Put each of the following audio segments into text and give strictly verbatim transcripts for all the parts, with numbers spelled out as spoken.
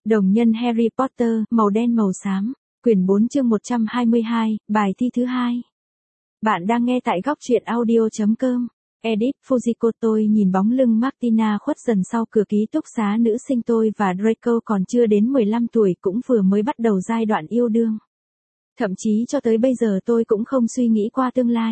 Đồng nhân Harry Potter, màu đen màu xám, quyển bốn chương một trăm hai mươi hai, bài thi thứ hai. Bạn đang nghe tại góc truyện audio.com. Edit, Fujiko. Tôi nhìn bóng lưng Martina khuất dần sau cửa ký túc xá nữ sinh. Tôi và Draco còn chưa đến mười lăm tuổi, cũng vừa mới bắt đầu giai đoạn yêu đương. Thậm chí cho tới bây giờ tôi cũng không suy nghĩ qua tương lai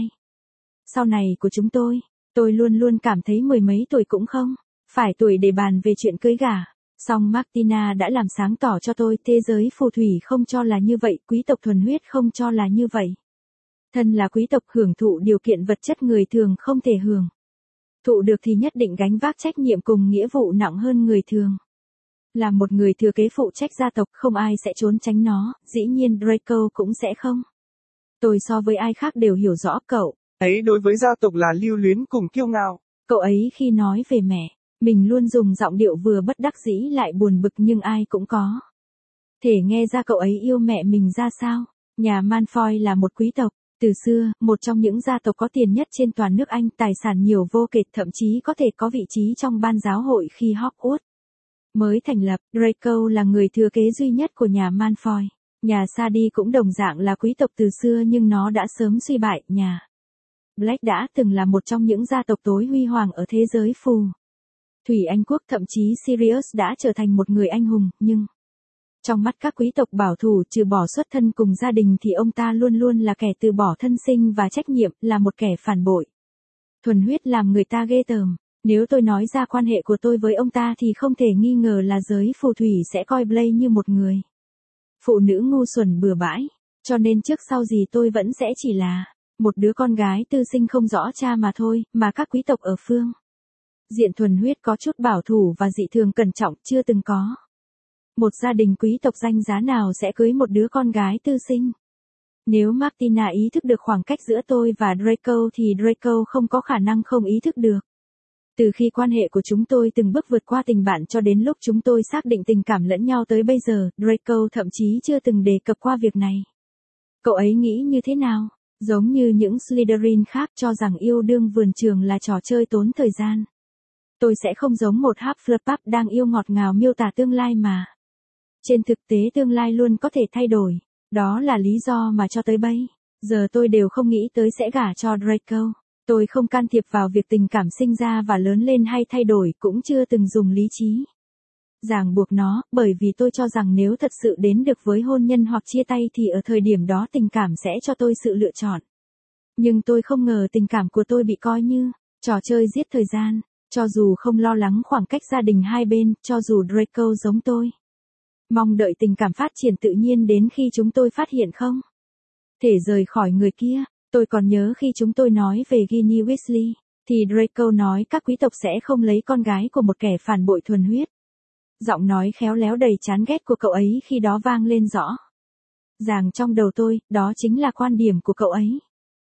sau này của chúng tôi. Tôi luôn luôn cảm thấy mười mấy tuổi cũng không phải tuổi để bàn về chuyện cưới gả. Song Martina đã làm sáng tỏ cho tôi, thế giới phù thủy không cho là như vậy, quý tộc thuần huyết không cho là như vậy. Thân là quý tộc, hưởng thụ điều kiện vật chất người thường không thể hưởng thụ được thì nhất định gánh vác trách nhiệm cùng nghĩa vụ nặng hơn người thường. Là một người thừa kế phụ trách gia tộc, không ai sẽ trốn tránh nó, dĩ nhiên Draco cũng sẽ không. Tôi so với ai khác đều hiểu rõ cậu ấy đối với gia tộc là lưu luyến cùng kiêu ngạo. Cậu ấy khi nói về mẹ mình luôn dùng giọng điệu vừa bất đắc dĩ lại buồn bực, nhưng ai cũng có thể nghe ra cậu ấy yêu mẹ mình ra sao. Nhà Malfoy là một quý tộc, từ xưa, một trong những gia tộc có tiền nhất trên toàn nước Anh, tài sản nhiều vô kể, thậm chí có thể có vị trí trong ban giáo hội khi Hogwarts mới thành lập. Draco là người thừa kế duy nhất của nhà Malfoy. Nhà Sadi cũng đồng dạng là quý tộc từ xưa, nhưng nó đã sớm suy bại. Nhà Black đã từng là một trong những gia tộc tối huy hoàng ở thế giới phù thủy Anh quốc, thậm chí Sirius đã trở thành một người anh hùng, nhưng trong mắt các quý tộc bảo thủ, trừ bỏ xuất thân cùng gia đình thì ông ta luôn luôn là kẻ từ bỏ thân sinh và trách nhiệm, là một kẻ phản bội thuần huyết làm người ta ghê tởm. Nếu tôi nói ra quan hệ của tôi với ông ta thì không thể nghi ngờ là giới phù thủy sẽ coi Blaze như một người phụ nữ ngu xuẩn bừa bãi, cho nên trước sau gì tôi vẫn sẽ chỉ là một đứa con gái tư sinh không rõ cha mà thôi, mà các quý tộc ở phương diện thuần huyết có chút bảo thủ và dị thường cẩn trọng, chưa từng có một gia đình quý tộc danh giá nào sẽ cưới một đứa con gái tư sinh. Nếu Martina ý thức được khoảng cách giữa tôi và Draco thì Draco không có khả năng không ý thức được. Từ khi quan hệ của chúng tôi từng bước vượt qua tình bạn cho đến lúc chúng tôi xác định tình cảm lẫn nhau tới bây giờ, Draco thậm chí chưa từng đề cập qua việc này. Cậu ấy nghĩ như thế nào? Giống như những Slytherin khác cho rằng yêu đương vườn trường là trò chơi tốn thời gian. Tôi sẽ không giống một Hufflepuff đang yêu ngọt ngào miêu tả tương lai mà. Trên thực tế tương lai luôn có thể thay đổi. Đó là lý do mà cho tới bây giờ tôi đều không nghĩ tới sẽ gả cho Draco. Tôi không can thiệp vào việc tình cảm sinh ra và lớn lên hay thay đổi, cũng chưa từng dùng lý trí ràng buộc nó, bởi vì tôi cho rằng nếu thật sự đến được với hôn nhân hoặc chia tay thì ở thời điểm đó tình cảm sẽ cho tôi sự lựa chọn. Nhưng tôi không ngờ tình cảm của tôi bị coi như trò chơi giết thời gian, cho dù không lo lắng khoảng cách gia đình hai bên, cho dù Draco giống tôi mong đợi tình cảm phát triển tự nhiên đến khi chúng tôi phát hiện không thể rời khỏi người kia. Tôi còn nhớ khi chúng tôi nói về Ginny Weasley, thì Draco nói các quý tộc sẽ không lấy con gái của một kẻ phản bội thuần huyết. Giọng nói khéo léo đầy chán ghét của cậu ấy khi đó vang lên rõ ràng trong đầu tôi, đó chính là quan điểm của cậu ấy.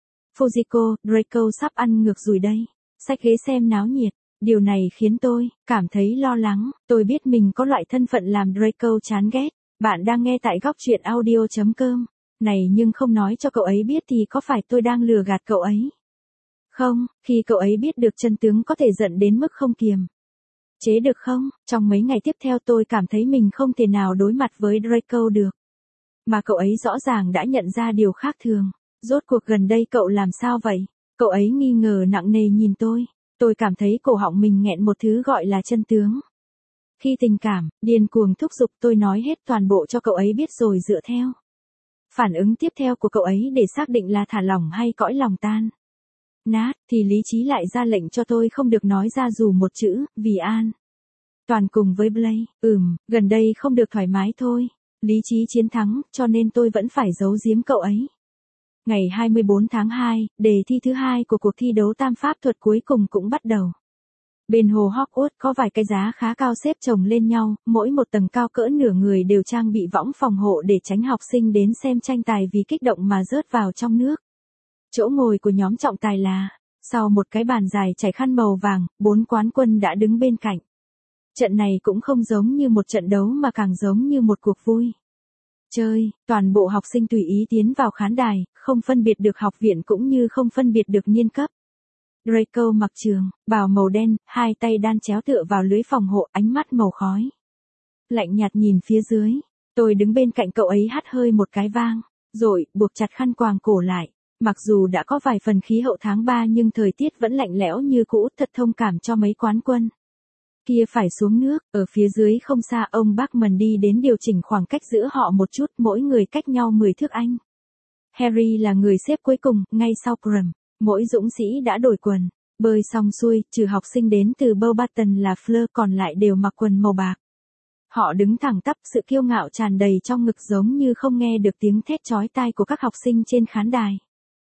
Fujiko, Draco sắp ăn ngược rồi đây. Xách ghế xem náo nhiệt. Điều này khiến tôi cảm thấy lo lắng. Tôi biết mình có loại thân phận làm Draco chán ghét. Bạn đang nghe tại góc truyện audio.com. Này, nhưng không nói cho cậu ấy biết thì có phải tôi đang lừa gạt cậu ấy không? Khi cậu ấy biết được chân tướng có thể giận đến mức không kiềm chế được không? Trong mấy ngày tiếp theo tôi cảm thấy mình không thể nào đối mặt với Draco được. Mà cậu ấy rõ ràng đã nhận ra điều khác thường. Rốt cuộc gần đây cậu làm sao vậy? Cậu ấy nghi ngờ nặng nề nhìn tôi. Tôi cảm thấy cổ họng mình nghẹn một thứ gọi là chân tướng. Khi tình cảm điên cuồng thúc giục, tôi nói hết toàn bộ cho cậu ấy biết rồi dựa theo phản ứng tiếp theo của cậu ấy để xác định là thả lỏng hay cõi lòng tan nát, thì lý trí lại ra lệnh cho tôi không được nói ra dù một chữ, vì an toàn cùng với Blaze. Ừm, gần đây không được thoải mái thôi. Lý trí chiến thắng, cho nên tôi vẫn phải giấu giếm cậu ấy. Ngày hai mươi bốn tháng hai, đề thi thứ hai của cuộc thi đấu tam pháp thuật cuối cùng cũng bắt đầu. Bên hồ Hogwarts có vài cái giá khá cao xếp chồng lên nhau, mỗi một tầng cao cỡ nửa người đều trang bị võng phòng hộ để tránh học sinh đến xem tranh tài vì kích động mà rớt vào trong nước. Chỗ ngồi của nhóm trọng tài là, sau một cái bàn dài trải khăn màu vàng, bốn quán quân đã đứng bên cạnh. Trận này cũng không giống như một trận đấu mà càng giống như một cuộc vui chơi. Toàn bộ học sinh tùy ý tiến vào khán đài, không phân biệt được học viện cũng như không phân biệt được niên cấp. Draco mặc trường bào màu đen, hai tay đan chéo tựa vào lưới phòng hộ, ánh mắt màu khói lạnh nhạt nhìn phía dưới. Tôi đứng bên cạnh cậu ấy hắt hơi một cái vang, rồi buộc chặt khăn quàng cổ lại. Mặc dù đã có vài phần khí hậu tháng ba nhưng thời tiết vẫn lạnh lẽo như cũ, thật thông cảm cho mấy quán quân kia phải xuống nước. Ở phía dưới không xa, ông Bachman đi đến điều chỉnh khoảng cách giữa họ một chút, mỗi người cách nhau mười thước Anh. Harry là người xếp cuối cùng, ngay sau Graham. Mỗi dũng sĩ đã đổi quần, bơi xong xuôi, trừ học sinh đến từ Beauxbaton là Fleur, còn lại đều mặc quần màu bạc. Họ đứng thẳng tắp, sự kiêu ngạo tràn đầy trong ngực giống như không nghe được tiếng thét chói tai của các học sinh trên khán đài.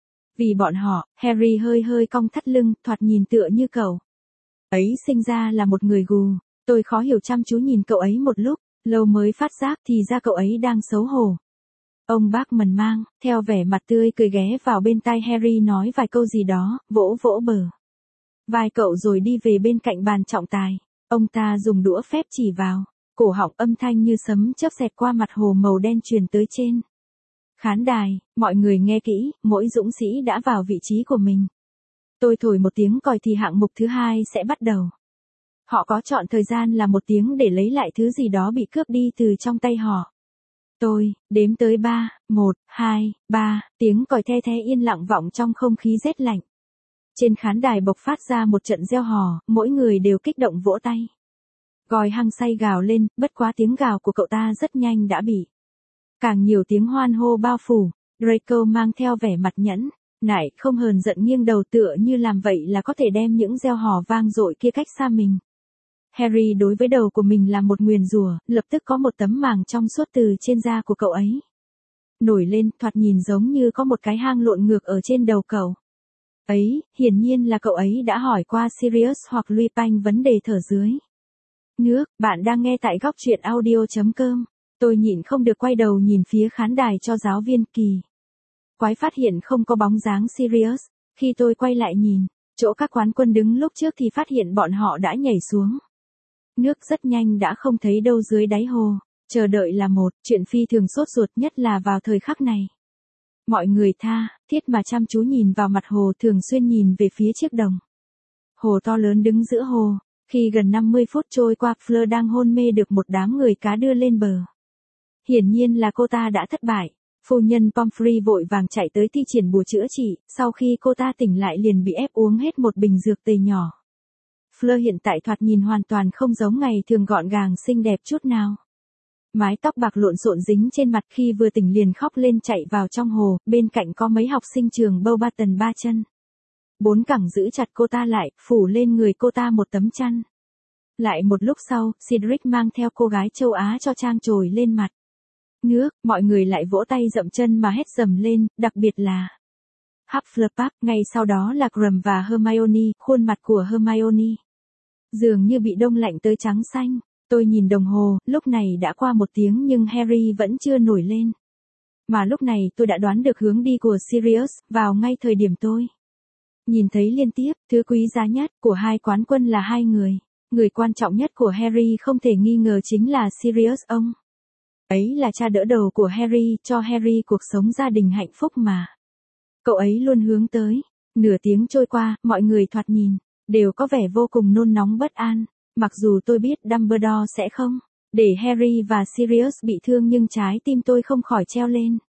Vì bọn họ, Harry hơi hơi cong thắt lưng, thoạt nhìn tựa như cậu ấy sinh ra là một người gù. Tôi khó hiểu chăm chú nhìn cậu ấy một lúc, lâu mới phát giác thì ra cậu ấy đang xấu hổ. Ông Bachman mang theo vẻ mặt tươi cười ghé vào bên tai Harry nói vài câu gì đó, vỗ vỗ bờ vai cậu rồi đi về bên cạnh bàn trọng tài. Ông ta dùng đũa phép chỉ vào cổ họng, âm thanh như sấm chớp xẹt qua mặt hồ màu đen truyền tới trên khán đài. Mọi người nghe kỹ, mỗi dũng sĩ đã vào vị trí của mình. Tôi thổi một tiếng còi thì hạng mục thứ hai sẽ bắt đầu. Họ có chọn thời gian là một tiếng để lấy lại thứ gì đó bị cướp đi từ trong tay họ. Tôi đếm tới ba, một, hai, ba, tiếng còi the thé yên lặng vọng trong không khí rét lạnh. Trên khán đài bộc phát ra một trận reo hò, mỗi người đều kích động vỗ tay. Gòi hăng say gào lên, bất quá tiếng gào của cậu ta rất nhanh đã bị càng nhiều tiếng hoan hô bao phủ. Draco mang theo vẻ mặt nhẫn nại, không hờn giận nghiêng đầu tựa như làm vậy là có thể đem những reo hò vang dội kia cách xa mình. Harry đối với đầu của mình là một nguyền rủa, lập tức có một tấm màng trong suốt từ trên da của cậu ấy nổi lên, thoạt nhìn giống như có một cái hang lộn ngược ở trên đầu cậu ấy. Hiển nhiên là cậu ấy đã hỏi qua Sirius hoặc Lupin vấn đề thở dưới nước. Bạn đang nghe tại góc truyện audio chấm com. Tôi nhịn không được quay đầu nhìn phía khán đài cho giáo viên kỳ quái phát hiện không có bóng dáng Sirius. Khi tôi quay lại nhìn chỗ các quán quân đứng lúc trước thì phát hiện bọn họ đã nhảy xuống nước rất nhanh, đã không thấy đâu dưới đáy hồ. Chờ đợi là một chuyện phi thường sốt ruột, nhất là vào thời khắc này. Mọi người tha thiết mà chăm chú nhìn vào mặt hồ, thường xuyên nhìn về phía chiếc đồng hồ to lớn đứng giữa hồ. Khi gần năm mươi phút trôi qua, Fleur đang hôn mê được một đám người cá đưa lên bờ. Hiển nhiên là cô ta đã thất bại. Phu nhân Pomfrey vội vàng chạy tới thi triển bùa chữa trị, sau khi cô ta tỉnh lại liền bị ép uống hết một bình dược tây nhỏ. Fleur hiện tại thoạt nhìn hoàn toàn không giống ngày thường, gọn gàng xinh đẹp chút nào. Mái tóc bạc lộn xộn dính trên mặt, khi vừa tỉnh liền khóc lên chạy vào trong hồ, bên cạnh có mấy học sinh trường Beauxbaton ba chân bốn cẳng giữ chặt cô ta lại, phủ lên người cô ta một tấm chăn. Lại một lúc sau, Cedric mang theo cô gái châu Á cho trang trồi lên mặt nước, mọi người lại vỗ tay dậm chân mà hét dầm lên, đặc biệt là Hufflepuff. Ngay sau đó là Graham và Hermione. Khuôn mặt của Hermione dường như bị đông lạnh tới trắng xanh. Tôi nhìn đồng hồ, lúc này đã qua một tiếng nhưng Harry vẫn chưa nổi lên. Mà lúc này tôi đã đoán được hướng đi của Sirius, vào ngay thời điểm tôi nhìn thấy liên tiếp, thứ quý giá nhất của hai quán quân là hai người. Người quan trọng nhất của Harry không thể nghi ngờ chính là Sirius. Ông ấy là cha đỡ đầu của Harry, cho Harry cuộc sống gia đình hạnh phúc mà cậu ấy luôn hướng tới. Nửa tiếng trôi qua, mọi người thoạt nhìn đều có vẻ vô cùng nôn nóng bất an. Mặc dù tôi biết Dumbledore sẽ không để Harry và Sirius bị thương nhưng trái tim tôi không khỏi treo lên.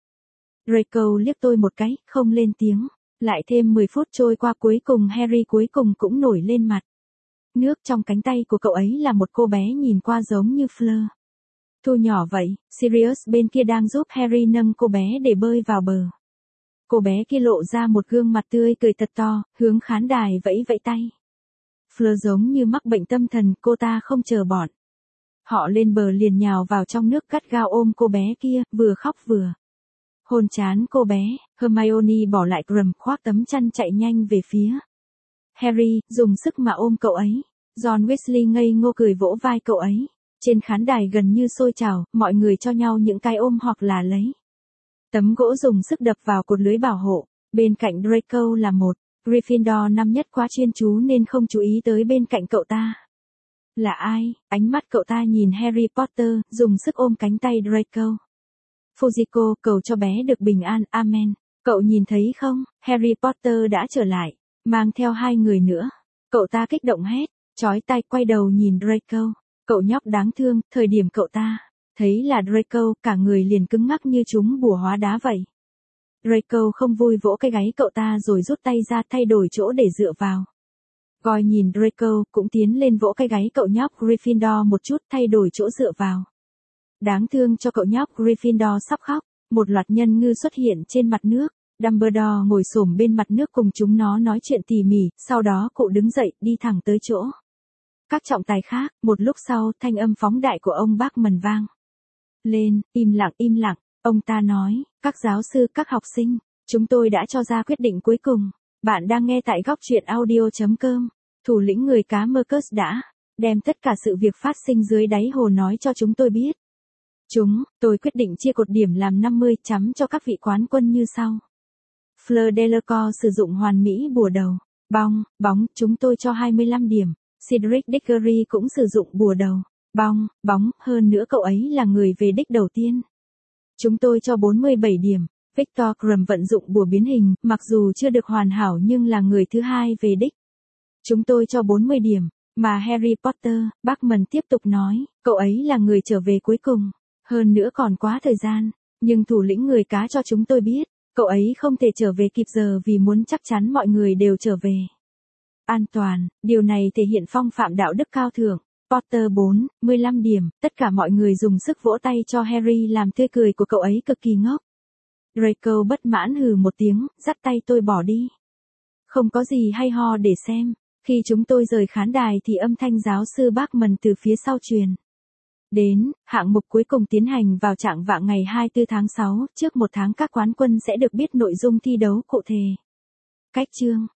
Draco liếc tôi một cái, không lên tiếng. Lại thêm mười phút trôi qua, cuối cùng Harry cuối cùng cũng nổi lên mặt nước. Trong cánh tay của cậu ấy là một cô bé nhìn qua giống như Fleur. Thu nhỏ vậy. Sirius bên kia đang giúp Harry nâng cô bé để bơi vào bờ. Cô bé kia lộ ra một gương mặt tươi cười thật to, hướng khán đài vẫy vẫy tay. Fleur giống như mắc bệnh tâm thần, cô ta không chờ bọn họ lên bờ liền nhào vào trong nước, gắt gao ôm cô bé kia, vừa khóc vừa hôn trán cô bé. Hermione bỏ lại Graham, khoác tấm chăn chạy nhanh về phía Harry, dùng sức mà ôm cậu ấy. John Weasley ngây ngô cười vỗ vai cậu ấy. Trên khán đài gần như sôi trào, mọi người cho nhau những cái ôm hoặc là lấy tấm gỗ dùng sức đập vào cột lưới bảo hộ. Bên cạnh Draco là một Gryffindor năm nhất quá chuyên chú nên không chú ý tới bên cạnh cậu ta là ai. Ánh mắt cậu ta nhìn Harry Potter, dùng sức ôm cánh tay Draco. Fujiko, cầu cho bé được bình an, amen. Cậu nhìn thấy không, Harry Potter đã trở lại, mang theo hai người nữa. Cậu ta kích động hét, chói tai, quay đầu nhìn Draco. Cậu nhóc đáng thương, thời điểm cậu ta thấy là Draco, cả người liền cứng ngắc như chúng bùa hóa đá vậy. Draco không vui vỗ cái gáy cậu ta rồi rút tay ra thay đổi chỗ để dựa vào. Goyle nhìn Draco, cũng tiến lên vỗ cái gáy cậu nhóc Gryffindor một chút thay đổi chỗ dựa vào. Đáng thương cho cậu nhóc Gryffindor sắp khóc, một loạt nhân ngư xuất hiện trên mặt nước. Dumbledore ngồi xổm bên mặt nước cùng chúng nó nói chuyện tỉ mỉ, sau đó cụ đứng dậy, đi thẳng tới chỗ các trọng tài khác. Một lúc sau, thanh âm phóng đại của ông Bachman vang lên, im lặng im lặng, ông ta nói, các giáo sư, các học sinh, chúng tôi đã cho ra quyết định cuối cùng. Bạn đang nghe tại góc truyện audio chấm com. Thủ lĩnh người cá Marcus đã đem tất cả sự việc phát sinh dưới đáy hồ nói cho chúng tôi biết. Chúng, tôi quyết định chia cột điểm làm năm mươi chấm cho các vị quán quân như sau. Fleur Delacour sử dụng hoàn mỹ bùa đầu. Bong, bóng, chúng tôi cho hai mươi lăm điểm. Cedric Diggory cũng sử dụng bùa đầu. Bong, bóng, hơn nữa cậu ấy là người về đích đầu tiên. Chúng tôi cho bốn mươi bảy điểm. Victor Krum vận dụng bùa biến hình, mặc dù chưa được hoàn hảo nhưng là người thứ hai về đích. Chúng tôi cho bốn mươi điểm. Mà Harry Potter, Bachman tiếp tục nói, cậu ấy là người trở về cuối cùng. Hơn nữa còn quá thời gian. Nhưng thủ lĩnh người cá cho chúng tôi biết, cậu ấy không thể trở về kịp giờ vì muốn chắc chắn mọi người đều trở về an toàn. Điều này thể hiện phong phạm đạo đức cao thượng. Potter bốn mươi lăm điểm. Tất cả mọi người dùng sức vỗ tay cho Harry làm tươi cười của cậu ấy cực kỳ ngốc. Draco bất mãn hừ một tiếng, dắt tay tôi bỏ đi. Không có gì hay ho để xem. Khi chúng tôi rời khán đài thì âm thanh giáo sư Bachman từ phía sau truyền đến. Hạng mục cuối cùng tiến hành vào trạng vạng ngày hai mươi tư tháng sáu, trước một tháng các quán quân sẽ được biết nội dung thi đấu cụ thể. Cách chương